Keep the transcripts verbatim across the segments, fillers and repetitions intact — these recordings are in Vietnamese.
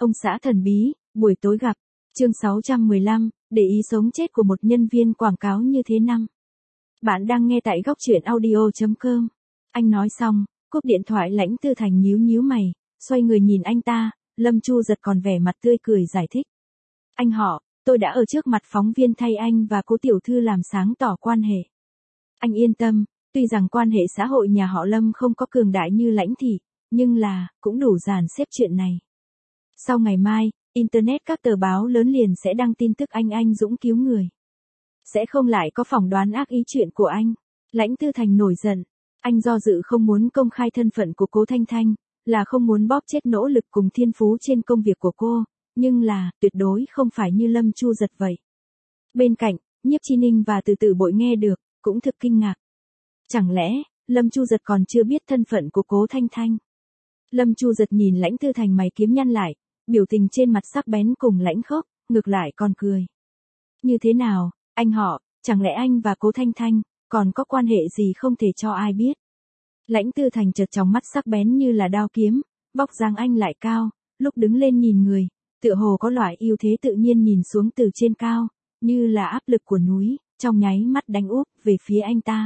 Ông xã thần bí, buổi tối gặp. Chương sáu trăm mười lăm, để ý sống chết của một nhân viên quảng cáo như thế năm. Bạn đang nghe tại góc truyện audio chấm com. Anh nói xong, cúp điện thoại. Lãnh Tư Thành nhíu nhíu mày, xoay người nhìn anh ta. Lâm Chu Giật còn vẻ mặt tươi cười giải thích. Anh họ, tôi đã ở trước mặt phóng viên thay anh và Cố tiểu thư làm sáng tỏ quan hệ. Anh yên tâm, tuy rằng quan hệ xã hội nhà họ Lâm không có cường đại như Lãnh thị, nhưng là, cũng đủ dàn xếp chuyện này. Sau ngày mai, Internet các tờ báo lớn liền sẽ đăng tin tức anh anh dũng cứu người. Sẽ không lại có phỏng đoán ác ý chuyện của anh. Lãnh Tư Thành nổi giận. Anh do dự không muốn công khai thân phận của Cố Thanh Thanh, là không muốn bóp chết nỗ lực cùng thiên phú trên công việc của cô, nhưng là, tuyệt đối không phải như Lâm Chu Giật vậy. Bên cạnh, Nhiếp Chi Ninh và Từ Từ Bội nghe được, cũng thực kinh ngạc. Chẳng lẽ, Lâm Chu Giật còn chưa biết thân phận của Cố Thanh Thanh? Lâm Chu Giật nhìn Lãnh Tư Thành mày kiếm nhăn lại, biểu tình trên mặt sắc bén cùng lãnh khốc, ngược lại còn cười. Như thế nào, anh họ, chẳng lẽ anh và Cố Thanh Thanh, còn có quan hệ gì không thể cho ai biết? Lãnh Tư Thành chợt trong mắt sắc bén như là đao kiếm, vóc dáng anh lại cao, lúc đứng lên nhìn người, tựa hồ có loại ưu thế tự nhiên nhìn xuống từ trên cao, như là áp lực của núi, trong nháy mắt đánh úp về phía anh ta.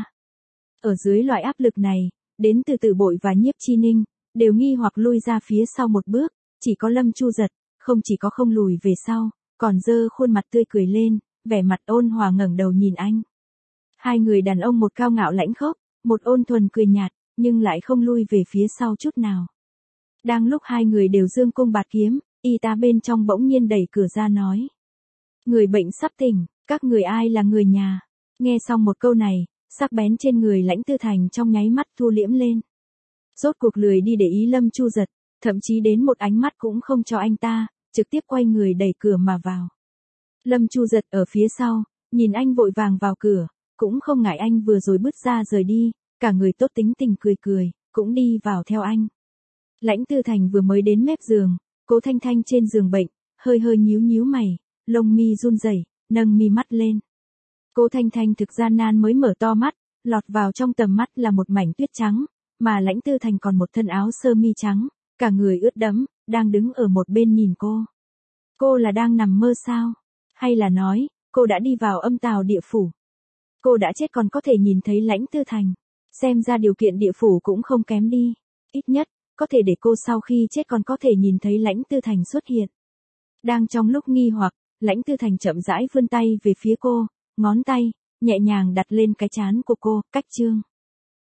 Ở dưới loại áp lực này, đến Từ Từ Bội và Nhiếp Chi Ninh, đều nghi hoặc lui ra phía sau một bước, chỉ có Lâm Chu Giật, không chỉ có không lùi về sau, còn giơ khuôn mặt tươi cười lên, vẻ mặt ôn hòa ngẩng đầu nhìn anh. Hai người đàn ông một cao ngạo lãnh khốc, một ôn thuần cười nhạt, nhưng lại không lui về phía sau chút nào. Đang lúc hai người đều dương cung bạt kiếm, y tá bên trong bỗng nhiên đẩy cửa ra nói. Người bệnh sắp tỉnh, các người ai là người nhà? Nghe xong một câu này, sắc bén trên người Lãnh Tư Thành trong nháy mắt thu liễm lên. Rốt cuộc lười đi để ý Lâm Chu Giật, thậm chí đến một ánh mắt cũng không cho anh ta, trực tiếp quay người đẩy cửa mà vào. Lâm Chu Giật ở phía sau, nhìn anh vội vàng vào cửa, cũng không ngại anh vừa rồi bứt ra rời đi, cả người tốt tính tình cười cười, cũng đi vào theo anh. Lãnh Tư Thành vừa mới đến mép giường, Cố Thanh Thanh trên giường bệnh, hơi hơi nhíu nhíu mày, lông mi run rẩy, nâng mi mắt lên. Cố Thanh Thanh thực gian nan mới mở to mắt, lọt vào trong tầm mắt là một mảnh tuyết trắng, mà Lãnh Tư Thành còn một thân áo sơ mi trắng, cả người ướt đẫm, đang đứng ở một bên nhìn cô. Cô là đang nằm mơ sao? Hay là nói, cô đã đi vào âm tào địa phủ? Cô đã chết còn có thể nhìn thấy Lãnh Tư Thành. Xem ra điều kiện địa phủ cũng không kém đi. Ít nhất, có thể để cô sau khi chết còn có thể nhìn thấy Lãnh Tư Thành xuất hiện. Đang trong lúc nghi hoặc, Lãnh Tư Thành chậm rãi vươn tay về phía cô, ngón tay, nhẹ nhàng đặt lên cái trán của cô, cách chương.